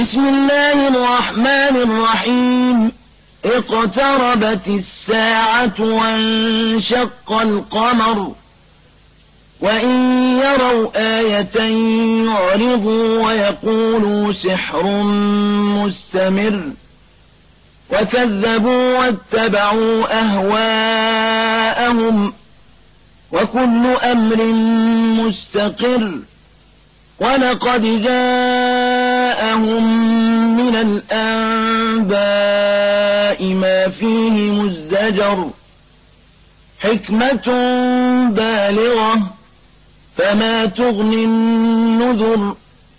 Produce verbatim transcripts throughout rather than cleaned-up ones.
بسم الله الرحمن الرحيم اقتربت الساعة وانشق القمر وإن يروا آية يعرضوا ويقولوا سحر مستمر وكذبوا واتبعوا أهواءهم وكل أمر مستقر ولقد جاءهم من الأنباء ما فيه مزدجر حكمة بالغة فما تغني النذر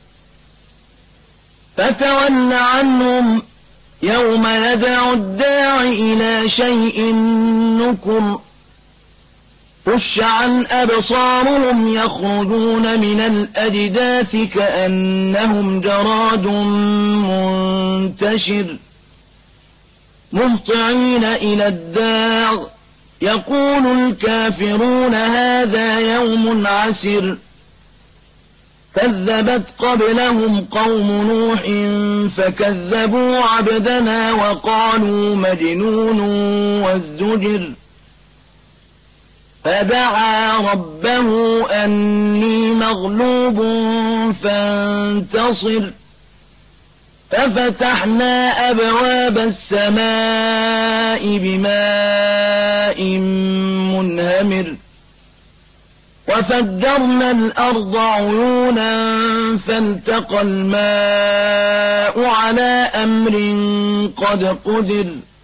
فتول عنهم يوم يدعو الداع إلى شيء نكر خش عن أبصارهم يخرجون من الأجداث كأنهم جراد منتشر مهطعين إلى الداع يقول الكافرون هذا يوم عسر كذبت قبلهم قوم نوح فكذبوا عبدنا وقالوا مجنون وازدجر فدعا ربه أني مغلوب فانتصر ففتحنا أبواب السماء بماء منهمر وفجرنا الأرض عيونا فالتقى الماء على أمر قد قدر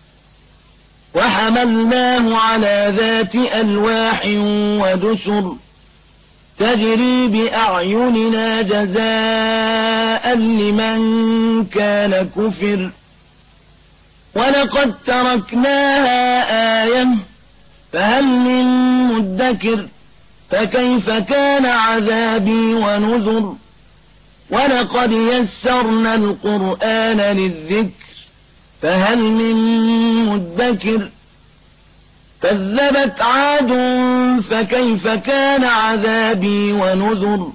وحملناه على ذات ألواح ودسر تجري بأعيننا جزاء لمن كان كفر ولقد تركناها آية فهل من مدكر فكيف كان عذابي ونذر ولقد يسرنا القرآن للذكر فهل من مدكر كذبت عاد فكيف كان عذابي ونذر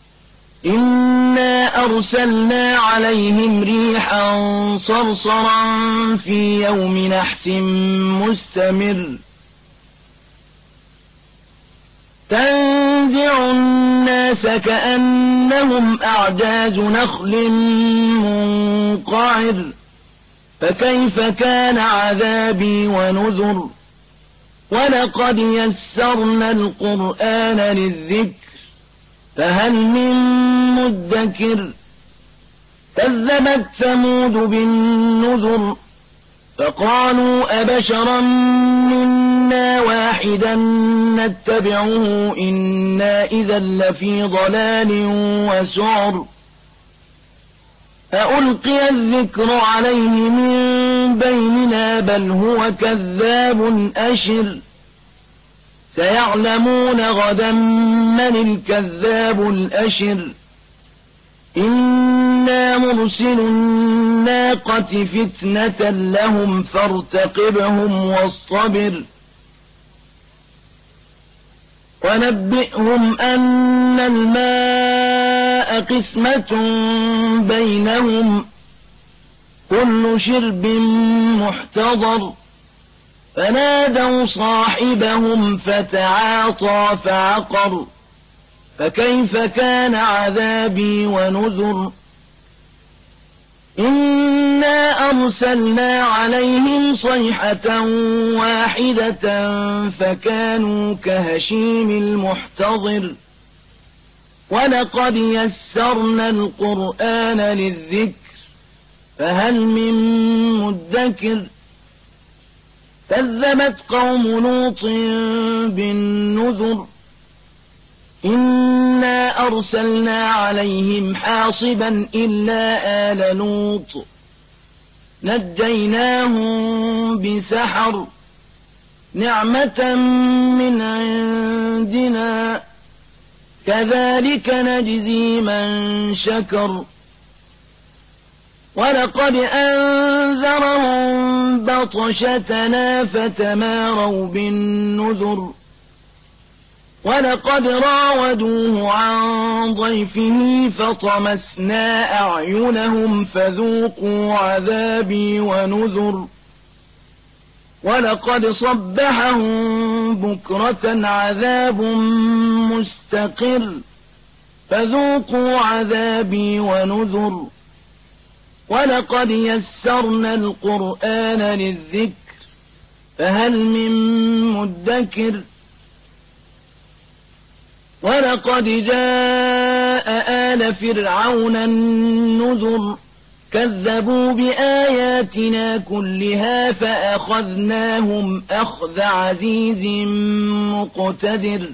إنا أرسلنا عليهم ريحا صرصرا في يوم نحس مستمر تنزع الناس كأنهم أعجاز نخل منقعر فكيف كان عذابي ونذر ولقد يسرنا القرآن للذكر فهل من مدكر كذبت ثمود بالنذر فقالوا أبشرا منا واحدا نتبعه إنا إذا لفي ضلال وسعر أألقي الذكر عليه من بيننا بل هو كذاب أشر سيعلمون غدا من الكذاب الأشر إنا مرسل الناقة فتنة لهم فارتقبهم واصطبر ونبئهم أن الماء قسمة بينهم كل شرب محتضر فنادوا صاحبهم فتعاطى فعقر فكيف كان عذابي ونذر إنا أرسلنا عليهم صيحة واحدة فكانوا كهشيم المحتضر ولقد يسرنا القرآن للذكر فهل من مدكر كذبت قوم لوط بالنذر إنا أرسلنا عليهم حاصبا إلا آل لوط نجيناهم بسحر نعمة من عندنا كذلك نجزي من شكر ولقد أنذرهم بطشتنا فتماروا بالنذر ولقد راودوه عن ضيفه فطمسنا أعينهم فذوقوا عذابي ونذر ولقد صبحهم بكرة عذاب مستقر فذوقوا عذابي ونذر ولقد يسرنا القرآن للذكر فهل من مدكر ولقد جاء آل فرعون النذر كذبوا بآياتنا كلها فأخذناهم أخذ عزيز مقتدر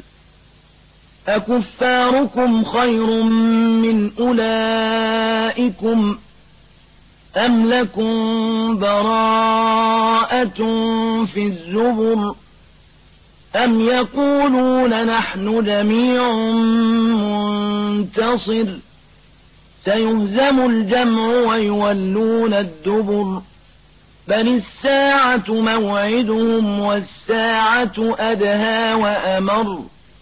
أكفاركم خير من أولئكم أم لكم براءة في الزبر أم يقولون نحن جميع منتصر سيهزم الجمع ويولون الدبر بل الساعة موعدهم والساعة أدهى وأمر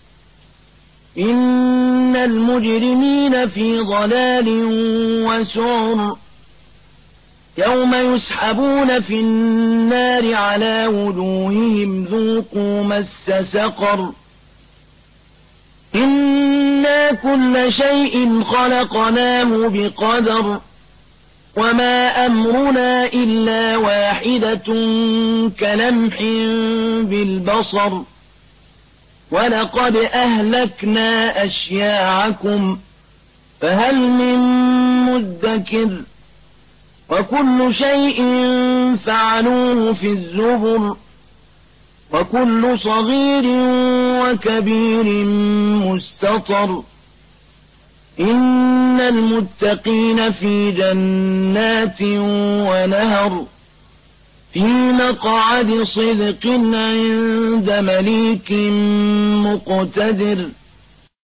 إن المجرمين في ضلال وسعر يوم يسحبون في النار على وجوههم ذوقوا مس سقر إنا كل شيء خلقناه بقدر وما أمرنا إلا واحدة كلمح بالبصر ولقد أهلكنا أشياعكم فهل من مدكر وكل شيء فعلوه في الزبر وكل صغير وكبير مستطر إن المتقين في جنات ونهر في مقعد صدق عند مليك مقتدر